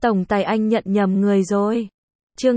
Tổng tài anh nhận nhầm người rồi. Chương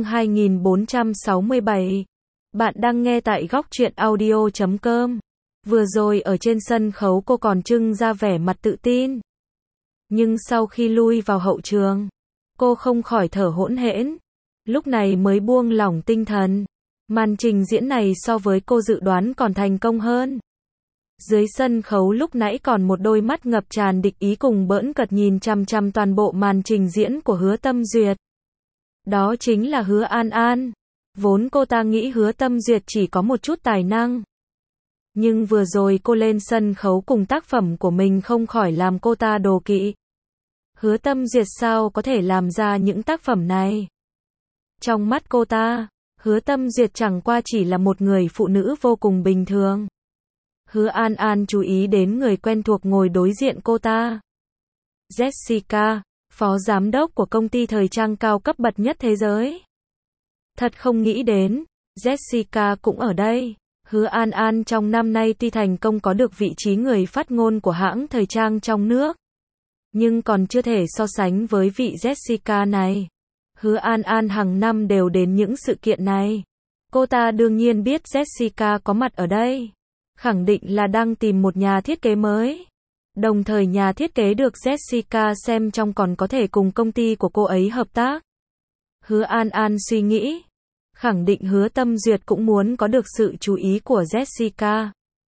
2467. Bạn đang nghe tại góc truyện audio.com. Vừa rồi ở trên sân khấu cô còn trưng ra vẻ mặt tự tin. Nhưng sau khi lui vào hậu trường, cô không khỏi thở hổn hển. Lúc này mới buông lỏng tinh thần. Màn trình diễn này so với cô dự đoán còn thành công hơn. Dưới sân khấu lúc nãy còn một đôi mắt ngập tràn địch ý cùng bỡn cợt nhìn chằm chằm toàn bộ màn trình diễn của Hứa Tâm Duyệt. Đó chính là Hứa An An. Vốn cô ta nghĩ Hứa Tâm Duyệt chỉ có một chút tài năng. Nhưng vừa rồi cô lên sân khấu cùng tác phẩm của mình không khỏi làm cô ta đố kỵ. Hứa Tâm Duyệt sao có thể làm ra những tác phẩm này? Trong mắt cô ta, Hứa Tâm Duyệt chẳng qua chỉ là một người phụ nữ vô cùng bình thường. Hứa An An chú ý đến người quen thuộc ngồi đối diện cô ta. Jessica, phó giám đốc của công ty thời trang cao cấp bậc nhất thế giới. Thật không nghĩ đến, Jessica cũng ở đây. Hứa An An trong năm nay tuy thành công có được vị trí người phát ngôn của hãng thời trang trong nước, nhưng còn chưa thể so sánh với vị Jessica này. Hứa An An hàng năm đều đến những sự kiện này. Cô ta đương nhiên biết Jessica có mặt ở đây. Khẳng định là đang tìm một nhà thiết kế mới. Đồng thời nhà thiết kế được Jessica xem trong còn có thể cùng công ty của cô ấy hợp tác. Hứa An An suy nghĩ. Khẳng định Hứa Tâm Duyệt cũng muốn có được sự chú ý của Jessica.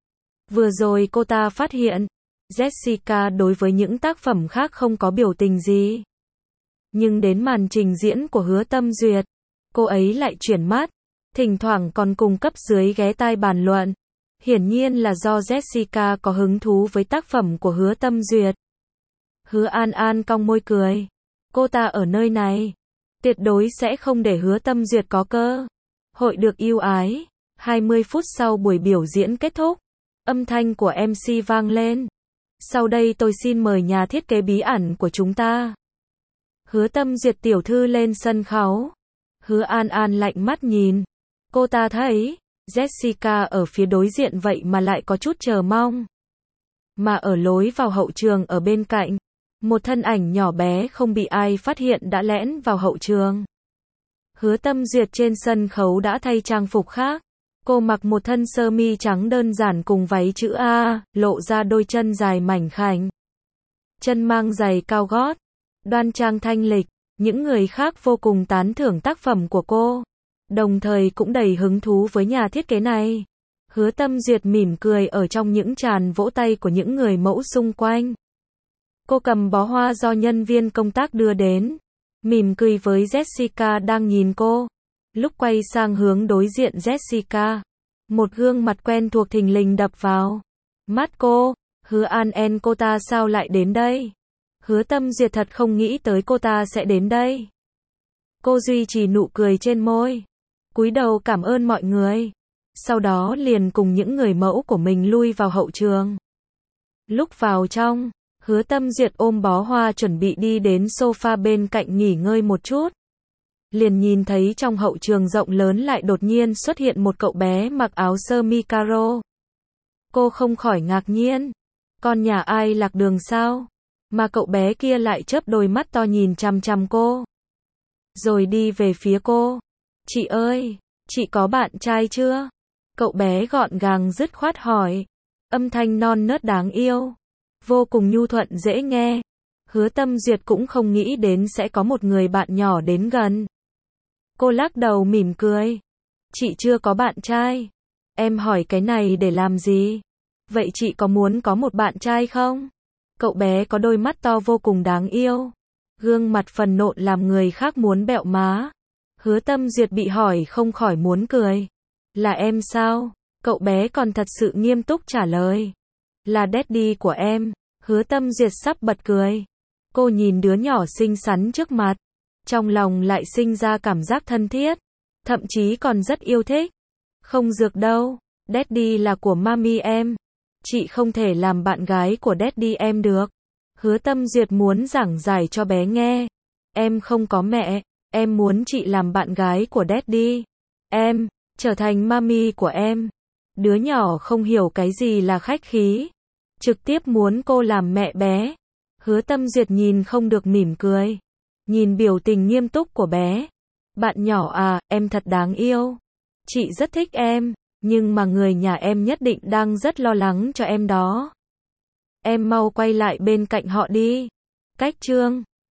Vừa rồi cô ta phát hiện, Jessica đối với những tác phẩm khác không có biểu tình gì. Nhưng đến màn trình diễn của Hứa Tâm Duyệt, cô ấy lại chuyển mắt, thỉnh thoảng còn cùng cấp dưới ghé tai bàn luận. Hiển nhiên là do Jessica có hứng thú với tác phẩm của Hứa Tâm Duyệt. Hứa An An cong môi cười. Cô ta ở nơi này, tuyệt đối sẽ không để Hứa Tâm Duyệt có cơ hội được ưu ái. 20 phút sau buổi biểu diễn kết thúc, âm thanh của MC vang lên. Sau đây tôi xin mời nhà thiết kế bí ẩn của chúng ta, Hứa Tâm Duyệt tiểu thư lên sân khấu. Hứa An An lạnh mắt nhìn. Cô ta thấy Jessica ở phía đối diện vậy mà lại có chút chờ mong. Mà ở lối vào hậu trường ở bên cạnh, một thân ảnh nhỏ bé không bị ai phát hiện đã lẻn vào hậu trường. Hứa Tâm Duyệt trên sân khấu đã thay trang phục khác. Cô mặc một thân sơ mi trắng đơn giản cùng váy chữ A, lộ ra đôi chân dài mảnh khảnh. Chân mang giày cao gót, đoan trang thanh lịch. Những người khác vô cùng tán thưởng tác phẩm của cô, đồng thời cũng đầy hứng thú với nhà thiết kế này. Hứa Tâm Duyệt mỉm cười ở trong những tràng vỗ tay của những người mẫu xung quanh. Cô cầm bó hoa do nhân viên công tác đưa đến, mỉm cười với Jessica đang nhìn cô. Lúc quay sang hướng đối diện Jessica, một gương mặt quen thuộc thình lình đập vào mắt cô. Hứa An An, cô ta sao lại đến đây? Hứa Tâm Duyệt thật không nghĩ tới cô ta sẽ đến đây. Cô duy trì nụ cười trên môi, cúi đầu cảm ơn mọi người. Sau đó liền cùng những người mẫu của mình lui vào hậu trường. Lúc vào trong, Hứa Tâm Duyệt ôm bó hoa chuẩn bị đi đến sofa bên cạnh nghỉ ngơi một chút. Liền nhìn thấy trong hậu trường rộng lớn lại đột nhiên xuất hiện một cậu bé mặc áo sơ mi caro. Cô không khỏi ngạc nhiên. Con nhà ai lạc đường sao? Mà cậu bé kia lại chớp đôi mắt to nhìn chằm chằm cô. Rồi đi về phía cô. Chị ơi, chị có bạn trai chưa? Cậu bé gọn gàng dứt khoát hỏi. Âm thanh non nớt đáng yêu, vô cùng nhu thuận dễ nghe. Hứa Tâm Duyệt cũng không nghĩ đến sẽ có một người bạn nhỏ đến gần. Cô lắc đầu mỉm cười. Chị chưa có bạn trai. Em hỏi cái này để làm gì? Vậy chị có muốn có một bạn trai không? Cậu bé có đôi mắt to vô cùng đáng yêu, gương mặt phần nộn làm người khác muốn bẹo má. Hứa Tâm Duyệt bị hỏi không khỏi muốn cười. Là em sao? Cậu bé còn thật sự nghiêm túc trả lời. Là daddy của em. Hứa Tâm Duyệt sắp bật cười. Cô nhìn đứa nhỏ xinh xắn trước mặt, trong lòng lại sinh ra cảm giác thân thiết, thậm chí còn rất yêu thích. Không dược đâu, daddy là của mami em. Chị không thể làm bạn gái của daddy em được. Hứa Tâm Duyệt muốn giảng giải cho bé nghe. Em không có mẹ, em muốn chị làm bạn gái của daddy em, trở thành mami của em. Đứa nhỏ không hiểu cái gì là khách khí, trực tiếp muốn cô làm mẹ bé. Hứa Tâm Duyệt nhìn không được mỉm cười. Nhìn biểu tình nghiêm túc của bé. Bạn nhỏ à, em thật đáng yêu. Chị rất thích em, nhưng mà người nhà em nhất định đang rất lo lắng cho em đó. Em mau quay lại bên cạnh họ đi. Cách Trương